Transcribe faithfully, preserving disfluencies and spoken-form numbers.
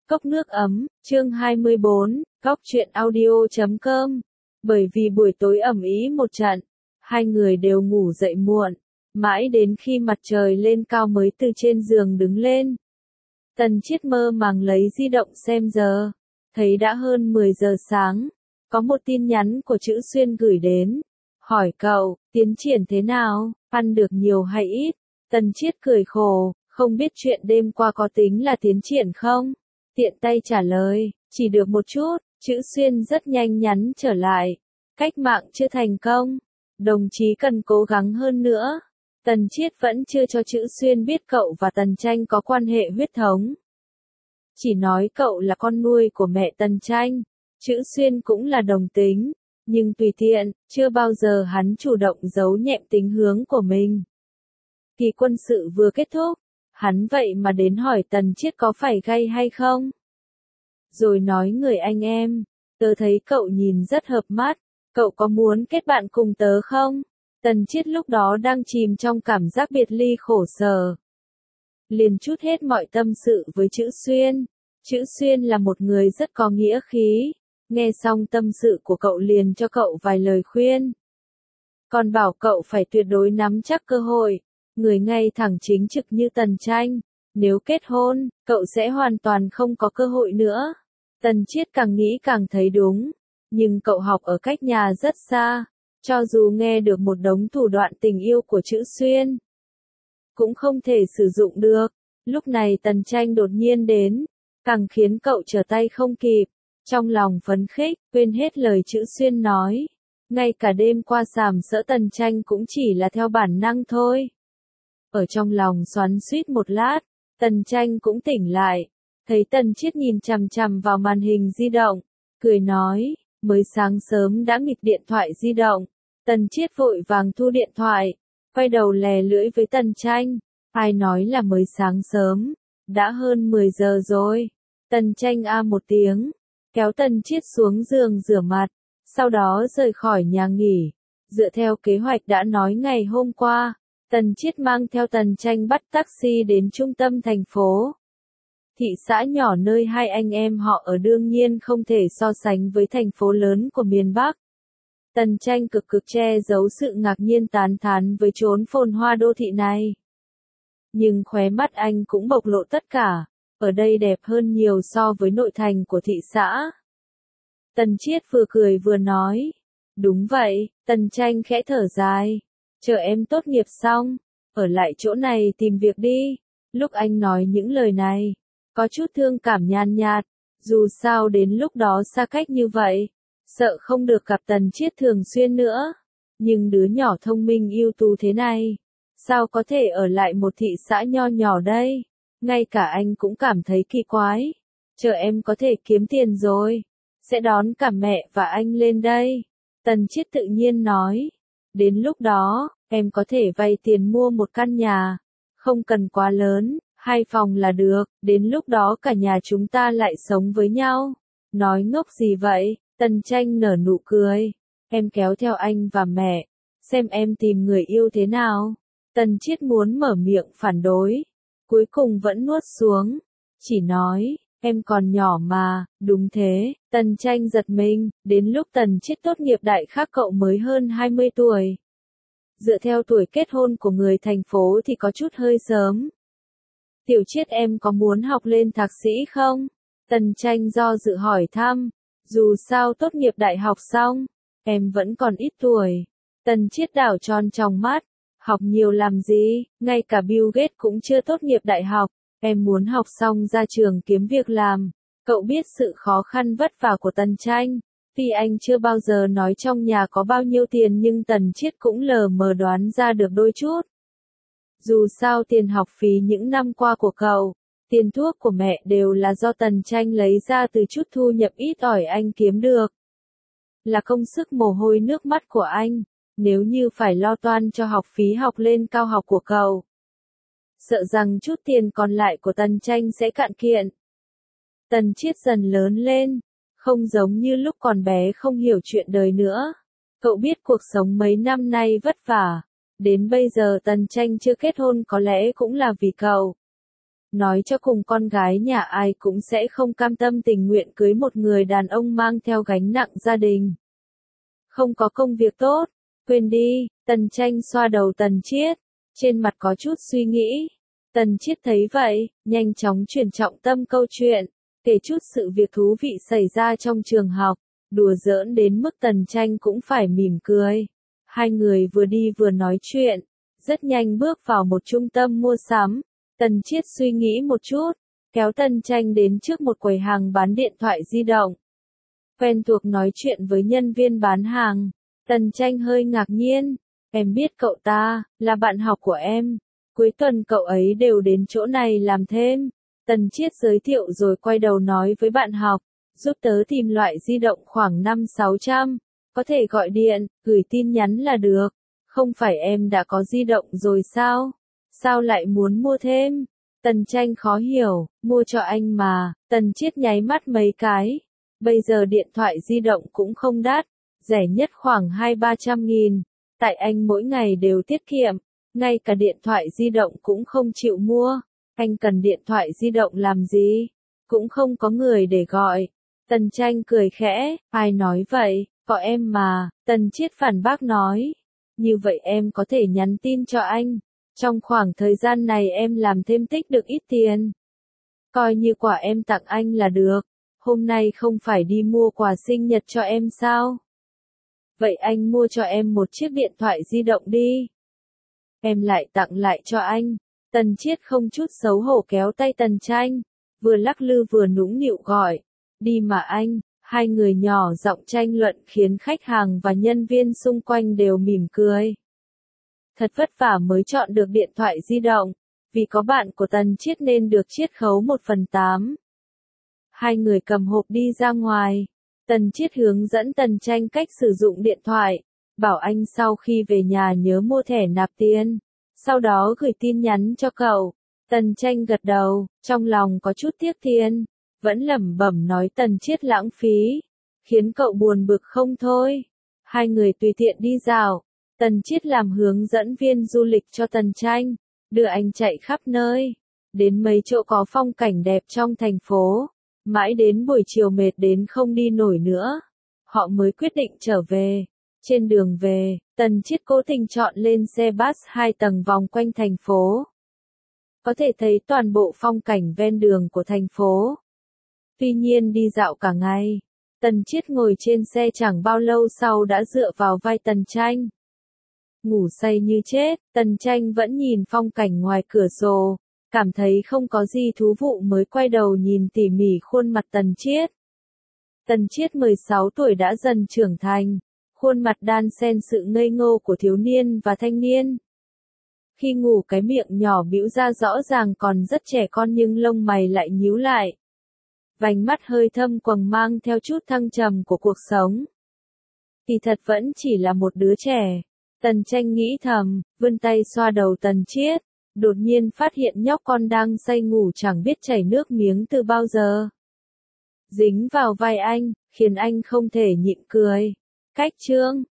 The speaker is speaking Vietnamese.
Cốc nước ấm, chương hai mươi bốn, cốc truyện audio chấm com. Bởi vì buổi tối ầm ĩ một trận, hai người đều ngủ dậy muộn, mãi đến khi mặt trời lên cao mới từ trên giường đứng lên. Tần Chiết mơ màng lấy di động xem giờ, thấy đã hơn mười giờ sáng, có một tin nhắn của Chữ Xuyên gửi đến, hỏi cậu, tiến triển thế nào, ăn được nhiều hay ít? Tần Chiết cười khổ, không biết chuyện đêm qua có tính là tiến triển không? Tiện tay trả lời, chỉ được một chút. Chữ Xuyên rất nhanh nhắn trở lại, cách mạng chưa thành công, đồng chí cần cố gắng hơn nữa. Tần Chiết vẫn chưa cho Chữ Xuyên biết cậu và Tần Tranh có quan hệ huyết thống, chỉ nói cậu là con nuôi của mẹ Tần Tranh. Chữ Xuyên cũng là đồng tính, nhưng tùy tiện, chưa bao giờ hắn chủ động giấu nhẹm tính hướng của mình. Kỳ quân sự vừa kết thúc, hắn vậy mà đến hỏi Tần Chiết có phải gay hay không. Rồi nói người anh em, tớ thấy cậu nhìn rất hợp mắt, cậu có muốn kết bạn cùng tớ không? Tần Chiết lúc đó đang chìm trong cảm giác biệt ly khổ sở, liền trút hết mọi tâm sự với Chữ Xuyên. Chữ Xuyên là một người rất có nghĩa khí, nghe xong tâm sự của cậu liền cho cậu vài lời khuyên. Còn bảo cậu phải tuyệt đối nắm chắc cơ hội, người ngay thẳng chính trực như Tần Tranh. Nếu kết hôn, cậu sẽ hoàn toàn không có cơ hội nữa. Tần Chiết càng nghĩ càng thấy đúng, nhưng cậu học ở cách nhà rất xa, cho dù nghe được một đống thủ đoạn tình yêu của Chữ Xuyên, cũng không thể sử dụng được. Lúc này Tần Tranh đột nhiên đến, càng khiến cậu trở tay không kịp, trong lòng phấn khích, quên hết lời Chữ Xuyên nói. Ngay cả đêm qua sàm sỡ Tần Tranh cũng chỉ là theo bản năng thôi. Ở trong lòng xoắn xuýt một lát, Tần Tranh cũng tỉnh lại, thấy Tần Chiết nhìn chằm chằm vào màn hình di động, cười nói, mới sáng sớm đã nghịch điện thoại di động. Tần Chiết vội vàng thu điện thoại, quay đầu lè lưỡi với Tần Tranh, ai nói là mới sáng sớm, đã hơn mười giờ rồi. Tần Tranh a một tiếng, kéo Tần Chiết xuống giường rửa mặt, sau đó rời khỏi nhà nghỉ. Dựa theo kế hoạch đã nói ngày hôm qua, Tần Chiết mang theo Tần Tranh bắt taxi đến trung tâm thành phố. Thị xã nhỏ nơi hai anh em họ ở đương nhiên không thể so sánh với thành phố lớn của miền Bắc. Tần Tranh cực cực che giấu sự ngạc nhiên tán thán với chốn phồn hoa đô thị này. Nhưng khóe mắt anh cũng bộc lộ tất cả, ở đây đẹp hơn nhiều so với nội thành của thị xã. Tần Chiết vừa cười vừa nói, đúng vậy. Tần Tranh khẽ thở dài, chờ em tốt nghiệp xong, ở lại chỗ này tìm việc đi. Lúc anh nói những lời này, có chút thương cảm nhàn nhạt, dù sao đến lúc đó xa cách như vậy, sợ không được gặp Tần Chiết thường xuyên nữa. Nhưng đứa nhỏ thông minh ưu tú thế này, sao có thể ở lại một thị xã nho nhỏ đây? Ngay cả anh cũng cảm thấy kỳ quái. Chờ em có thể kiếm tiền rồi, sẽ đón cả mẹ và anh lên đây. Tần Chiết tự nhiên nói, đến lúc đó, em có thể vay tiền mua một căn nhà, không cần quá lớn, hai phòng là được, đến lúc đó cả nhà chúng ta lại sống với nhau. Nói ngốc gì vậy? Tần Tranh nở nụ cười, em kéo theo anh và mẹ, xem em tìm người yêu thế nào. Tần Chiết muốn mở miệng phản đối, cuối cùng vẫn nuốt xuống, chỉ nói, em còn nhỏ mà. Đúng thế. Tần Tranh giật mình, đến lúc Tần Chiết tốt nghiệp đại khác cậu mới hơn hai mươi tuổi. Dựa theo tuổi kết hôn của người thành phố thì có chút hơi sớm. Tiểu Chiết em có muốn học lên thạc sĩ không? Tần Tranh do dự hỏi thăm, dù sao tốt nghiệp đại học xong, em vẫn còn ít tuổi. Tần Chiết đảo tròn tròng mắt, học nhiều làm gì, ngay cả Bill Gates cũng chưa tốt nghiệp đại học, em muốn học xong ra trường kiếm việc làm. Cậu biết sự khó khăn vất vả của Tần Tranh, tuy anh chưa bao giờ nói trong nhà có bao nhiêu tiền nhưng Tần Chiết cũng lờ mờ đoán ra được đôi chút. Dù sao tiền học phí những năm qua của cậu, tiền thuốc của mẹ đều là do Tần Tranh lấy ra từ chút thu nhập ít ỏi anh kiếm được. Là công sức mồ hôi nước mắt của anh, nếu như phải lo toan cho học phí học lên cao học của cậu, sợ rằng chút tiền còn lại của Tần Tranh sẽ cạn kiệt. Tần Chiết dần lớn lên, không giống như lúc còn bé không hiểu chuyện đời nữa. Cậu biết cuộc sống mấy năm nay vất vả, đến bây giờ Tần Tranh chưa kết hôn có lẽ cũng là vì cậu. Nói cho cùng con gái nhà ai cũng sẽ không cam tâm tình nguyện cưới một người đàn ông mang theo gánh nặng gia đình. Không có công việc tốt, quên đi, Tần Tranh xoa đầu Tần Chiết, trên mặt có chút suy nghĩ. Tần Chiết thấy vậy, nhanh chóng chuyển trọng tâm câu chuyện, kể chút sự việc thú vị xảy ra trong trường học, đùa giỡn đến mức Tần Tranh cũng phải mỉm cười. Hai người vừa đi vừa nói chuyện, rất nhanh bước vào một trung tâm mua sắm. Tần Chiết suy nghĩ một chút, kéo Tần Tranh đến trước một quầy hàng bán điện thoại di động. Quen thuộc nói chuyện với nhân viên bán hàng, Tần Tranh hơi ngạc nhiên, em biết cậu ta, là bạn học của em, cuối tuần cậu ấy đều đến chỗ này làm thêm. Tần Chiết giới thiệu rồi quay đầu nói với bạn học, giúp tớ tìm loại di động khoảng năm sáu trăm, có thể gọi điện, gửi tin nhắn là được, không phải em đã có di động rồi sao? Sao lại muốn mua thêm? Tần Tranh khó hiểu, mua cho anh mà. Tần Chiết nháy mắt mấy cái. Bây giờ điện thoại di động cũng không đắt, rẻ nhất khoảng hai ba trăm nghìn. Tại anh mỗi ngày đều tiết kiệm, ngay cả điện thoại di động cũng không chịu mua. Anh cần điện thoại di động làm gì? Cũng không có người để gọi. Tần Tranh cười khẽ, ai nói vậy, có em mà. Tần Chiết phản bác nói. Như vậy em có thể nhắn tin cho anh. Trong khoảng thời gian này em làm thêm tích được ít tiền. Coi như quà em tặng anh là được. Hôm nay không phải đi mua quà sinh nhật cho em sao? Vậy anh mua cho em một chiếc điện thoại di động đi. Em lại tặng lại cho anh. Tần Chiết không chút xấu hổ kéo tay Tần Tranh, vừa lắc lư vừa nũng nịu gọi. Đi mà anh. Hai người nhỏ giọng tranh luận khiến khách hàng và nhân viên xung quanh đều mỉm cười. Thật vất vả mới chọn được điện thoại di động, vì có bạn của Tần Chiết nên được chiết khấu một phần tám. Hai người cầm hộp đi ra ngoài, Tần Chiết hướng dẫn Tần Tranh cách sử dụng điện thoại, bảo anh sau khi về nhà nhớ mua thẻ nạp tiền, sau đó gửi tin nhắn cho cậu. Tần Tranh gật đầu, trong lòng có chút tiếc tiền, vẫn lẩm bẩm nói Tần Chiết lãng phí, khiến cậu buồn bực không thôi. Hai người tùy tiện đi dạo. Tần Chiết làm hướng dẫn viên du lịch cho Tần Tranh, đưa anh chạy khắp nơi, đến mấy chỗ có phong cảnh đẹp trong thành phố, mãi đến buổi chiều mệt đến không đi nổi nữa, họ mới quyết định trở về. Trên đường về, Tần Chiết cố tình chọn lên xe bus hai tầng vòng quanh thành phố. Có thể thấy toàn bộ phong cảnh ven đường của thành phố. Tuy nhiên đi dạo cả ngày, Tần Chiết ngồi trên xe chẳng bao lâu sau đã dựa vào vai Tần Tranh. Ngủ say như chết, Tần Tranh vẫn nhìn phong cảnh ngoài cửa sổ, cảm thấy không có gì thú vụ mới quay đầu nhìn tỉ mỉ khuôn mặt Tần Chiết. Tần Chiết mười sáu tuổi đã dần trưởng thành, khuôn mặt đan xen sự ngây ngô của thiếu niên và thanh niên. Khi ngủ cái miệng nhỏ bĩu ra rõ ràng còn rất trẻ con nhưng lông mày lại nhíu lại. Vành mắt hơi thâm quầng mang theo chút thăng trầm của cuộc sống. Kỳ thật vẫn chỉ là một đứa trẻ. Tần Tranh nghĩ thầm, vươn tay xoa đầu Tần Chiết, đột nhiên phát hiện nhóc con đang say ngủ chẳng biết chảy nước miếng từ bao giờ. Dính vào vai anh, khiến anh không thể nhịn cười. Cách chương